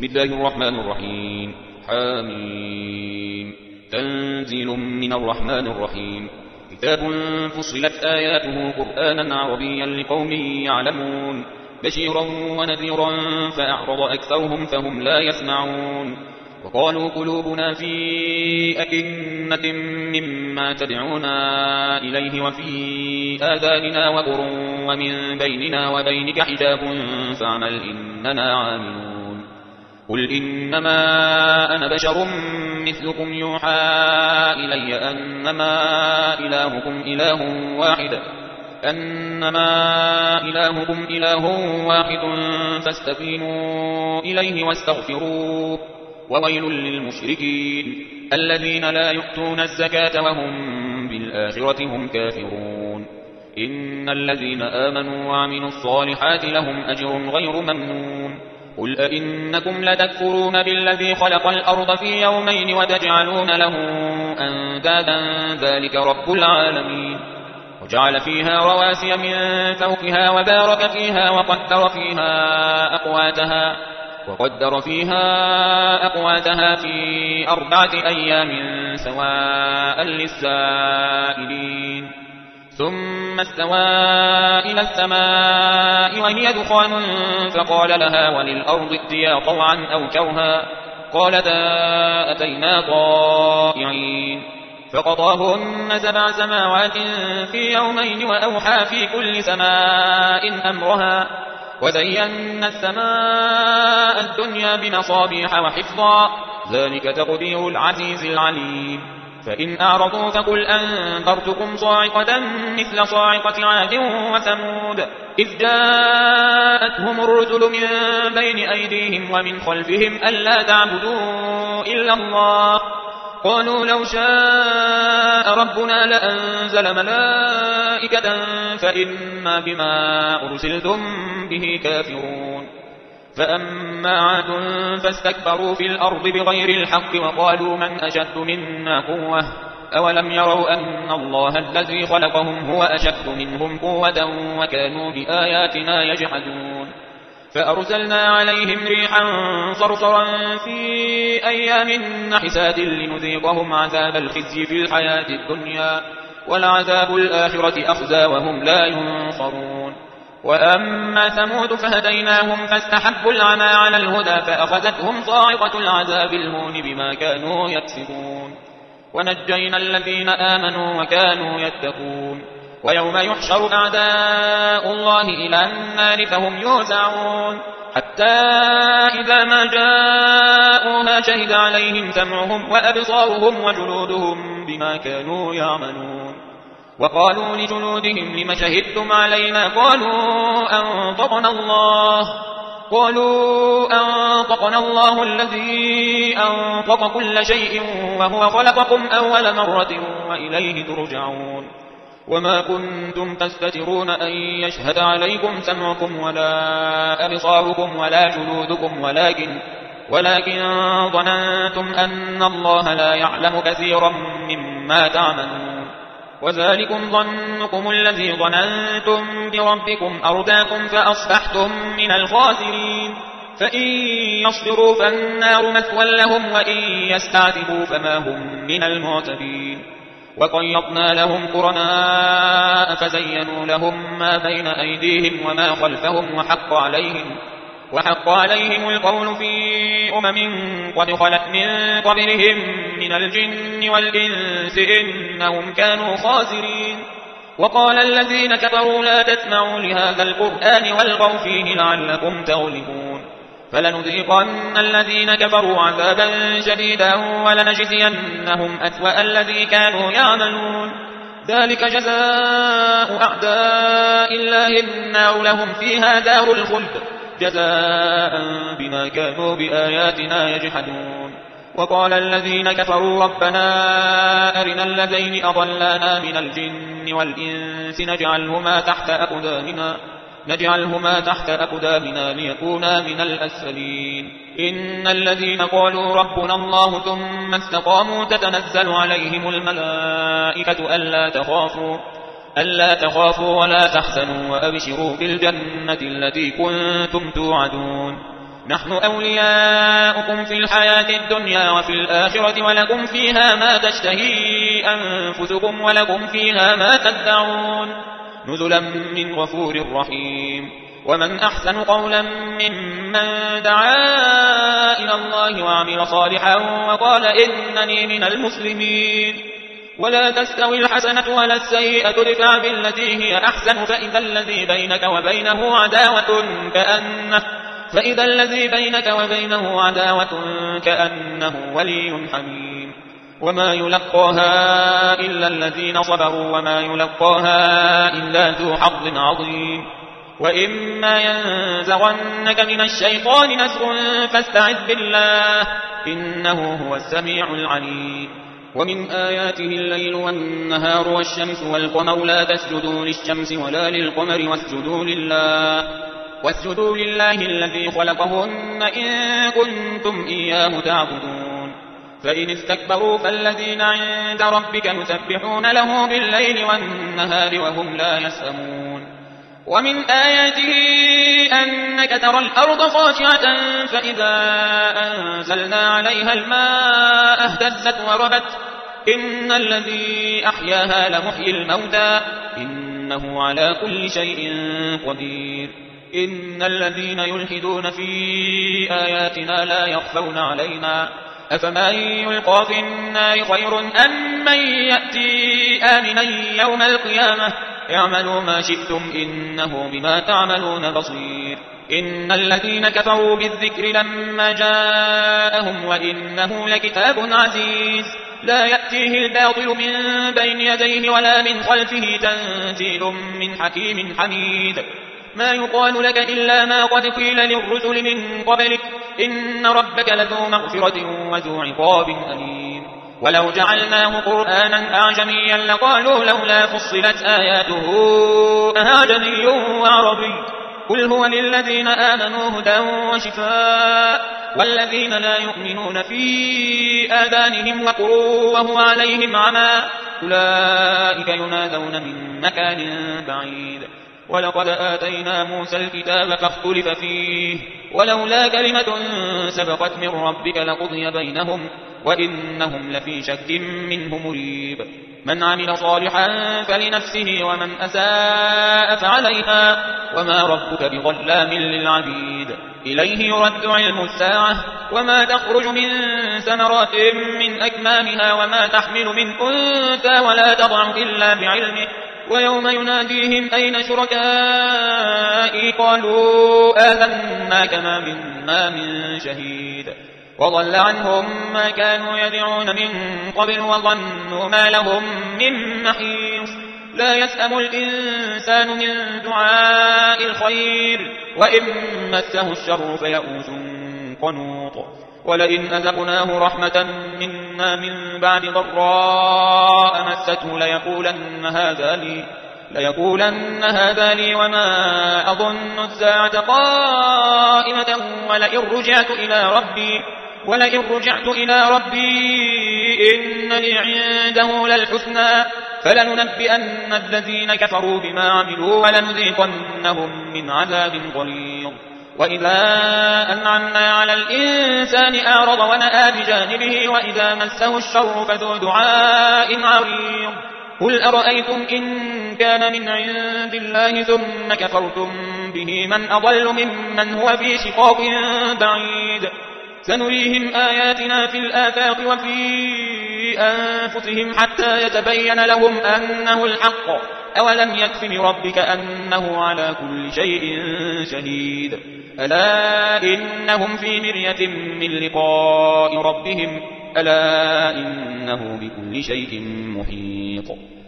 بسم الله الرحمن الرحيم. حميم. تنزيل من الرحمن الرحيم. كتاب فصلت آياته قرآنا عربيا لقوم يعلمون بشيرا ونذيرا فأعرض أكثرهم فهم لا يسمعون. وقالوا قلوبنا في أكنة مما تدعونا إليه وفي آذاننا وقر ومن بيننا وبينك حجاب فاعمل إننا عاملون. قل إنما أنا بشر مثلكم يوحى إلي أنما إلهكم إله واحد فاستقيموا إليه واستغفروه. وويل للمشركين الذين لا يؤتون الزكاة وهم بالآخرة هم كافرون. إن الذين آمنوا وعملوا الصالحات لهم أجر غير ممنون. قل أئنكم لتكفرون بالذي خلق الأرض في يومين وتجعلون له أندادا ذلك رب العالمين. وجعل فيها رواسي من فوقها وبارك فيها وقدر فيها أقواتها في 4 أيام سواء للسائلين. ثم استوى إلى السماء وهي دخان فقال لها وللأرض ائتيا طوعا أو كرها قالتا أتينا طائعين. فقضاهن 7 سماوات في يومين وأوحى في كل سماء أمرها وزينا السماء الدنيا بمصابيح وحفظا ذلك تقدير العزيز العليم. فإن أعرضوا فقل أنذرتكم صاعقة مثل صاعقة عاد وثمود إذ جاءتهم الرسل من بين أيديهم ومن خلفهم ألا تعبدوا إلا الله قالوا لو شاء ربنا لأنزل ملائكة فإنا بما أرسلتم به كافرون. فأما عاد فاستكبروا في الأرض بغير الحق وقالوا من أشد منا قوة أولم يروا أن الله الذي خلقهم هو أشد منهم قوة وكانوا بآياتنا يجحدون. فأرسلنا عليهم ريحا صرصرا في أيام نحسات لنذيقهم عذاب الخزي في الحياة الدنيا ولعذاب الآخرة أخزى وهم لا ينصرون. وأما ثمود فهديناهم فاستحبوا العمى على الهدى فأخذتهم صاعقة العذاب الهون بما كانوا يكسبون. ونجينا الذين آمنوا وكانوا يتقون. ويوم يحشر أعداء الله إلى النار فهم يوزعون حتى إذا ما جاءوها شهد عليهم سمعهم وأبصارهم وجلودهم بما كانوا يعملون. وقالوا لجلودهم لم شهدتم علينا قالوا أنطقنا الله الذي أنطق كل شيء وهو خلقكم أول مرة وإليه ترجعون. وما كنتم تستترون أن يشهد عليكم سمعكم ولا أبصاركم ولا جلودكم ولكن ظننتم أن الله لا يعلم كثيرا مما تعملون. وذلكم ظنكم الذي ظننتم بربكم أرداكم فأصبحتم من الخاسرين. فإن يصبروا فالنار مثوى لهم وإن يستعتبوا فما هم من المعتبين. وقيضنا لهم قرناء فزينوا لهم ما بين أيديهم وما خلفهم وحق عليهم القول في قد خلت من قبلهم من الجن والإنس إنهم كانوا خاسرين. وقال الذين كفروا لا تسمعوا لهذا القرآن والغوا فيه لعلكم تغلبون. فلنذيقن الذين كفروا عذابا شديدا ولنجزينهم أسوأ الذي كانوا يعملون. ذلك جزاء أعداء الله النار لهم فيها دار الخلد جزاء بما كانوا بآياتنا يجحدون. وقال الذين كفروا ربنا أرنا الذين أضلانا من الجن والإنس نجعلهما تحت أقدامنا ليكونا من الأسفلين. إن الذين قالوا ربنا الله ثم استقاموا تتنزل عليهم الملائكة ألا تخافوا ولا تحزنوا وأبشروا بالجنة التي كنتم توعدون. نحن أولياؤكم في الحياة الدنيا وفي الآخرة ولكم فيها ما تشتهي أنفسكم ولكم فيها ما تدعون نزلا من غفور رحيم ومن أحسن قولا ممن دعا إلى الله وعمل صالحا وقال إنني من المسلمين ولا تستوي الحسنة ولا السيئة ادفع بالتي هي أحسن فإذا الذي بينك وبينه عداوة كأنه ولي حميم وما يلقاها إلا الذين صبروا وما يلقاها إلا ذو حظ عظيم وإما ينزغنك من الشيطان نزغ فاستعذ بالله إنه هو السميع العليم ومن آياته الليل والنهار والشمس والقمر لا تسجدوا للشمس ولا للقمر واسجدوا لله الذي خلقهن إن كنتم إياه تعبدون فإن استكبروا فالذين عند ربك يسبحون له بالليل والنهار وهم لا يسأمون ومن آياته أنك ترى الأرض خاشعة فإذا أنزلنا عليها الماء اهتزت وربت إن الذي أحياها لمحيي الموتى إنه على كل شيء قدير إن الذين يلحدون في آياتنا لا يخفون علينا أفمن يلقى في النار خير أم من يأتي آمنا يوم القيامة اعملوا ما شئتم إنه بما تعملون بصير إن الذين كفروا بالذكر لما جاءهم وإنه لكتاب عزيز لا يأتيه الباطل من بين يديه ولا من خلفه تنزيل من حكيم حميد ما يقال لك إلا ما قد قيل للرسل من قبلك إن ربك لذو مغفرة وذو عقاب أليم ولو جعلناه قرآنا أعجميا لقالوا لولا فصلت آياته أعجمي وعربي قل هو للذين آمنوا هدى وشفاء والذين لا يؤمنون في آذانهم وقر وهو عليهم عمى أولئك ينادون من مكان بعيد ولقد آتينا موسى الكتاب فاختلف فيه ولولا كلمة سبقت من ربك لقضي بينهم وإنهم لفي شك منه مريب من عمل صالحا فلنفسه ومن أساء فعليها وما ربك بظلام للعبيد إليه يرد علم الساعة وما تخرج من ثمرات من أكمامها وما تحمل من أنثى ولا تضع إلا بعلمه ويوم يناديهم أين شركائي قالوا آذناك ما منا من شهيد وضل عنهم ما كانوا يدعون من قبل وظنوا ما لهم من محيص لا يسأم الإنسان من دعاء الخير وإن مسه الشر فيئوس قنوط ولئن أذقناه رحمة منا من بعد ضراء مسته ليقولن هذا لي وما أظن الساعة قائمة ولئن رجعت إلى ربي إن لي عنده للحسنى فلننبئن الذين كفروا بما عملوا ولنذيقنهم من عذاب غليظ وإذا أنعمنا على الإنسان أعرض ونأى بجانبه وإذا مسه الشر فذو دعاء عريض قل أرأيتم إن كان من عند الله ثم كفرتم به من أضل ممن هو في شقاق بعيد سنريهم آياتنا في الآفاق وفي أنفسهم حتى يتبين لهم أنه الحق أولم يكف بربك أنه على كل شيء شهيد ألا إنهم في مرية من لقاء ربهم ألا إنه بكل شيء محيط